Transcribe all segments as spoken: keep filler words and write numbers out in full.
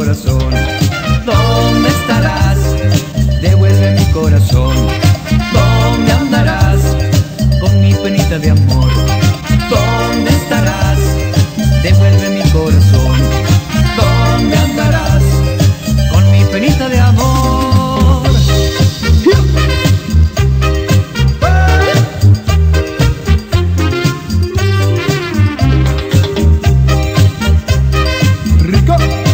corazón. ¿Dónde estarás? Devuelve mi corazón. ¿Dónde andarás con mi penita de amor? ¿Dónde estarás? Devuelve mi corazón. ¿Dónde andarás con mi penita de amor? Rico.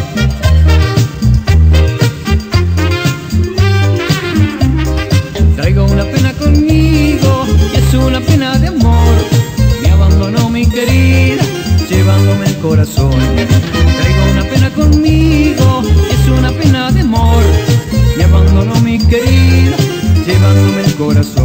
Traigo una pena conmigo y es una pena de amor. Me abandonó mi querida, llevándome el corazón. Traigo una pena conmigo y es una pena de amor. Me abandonó mi querida, llevándome el corazón.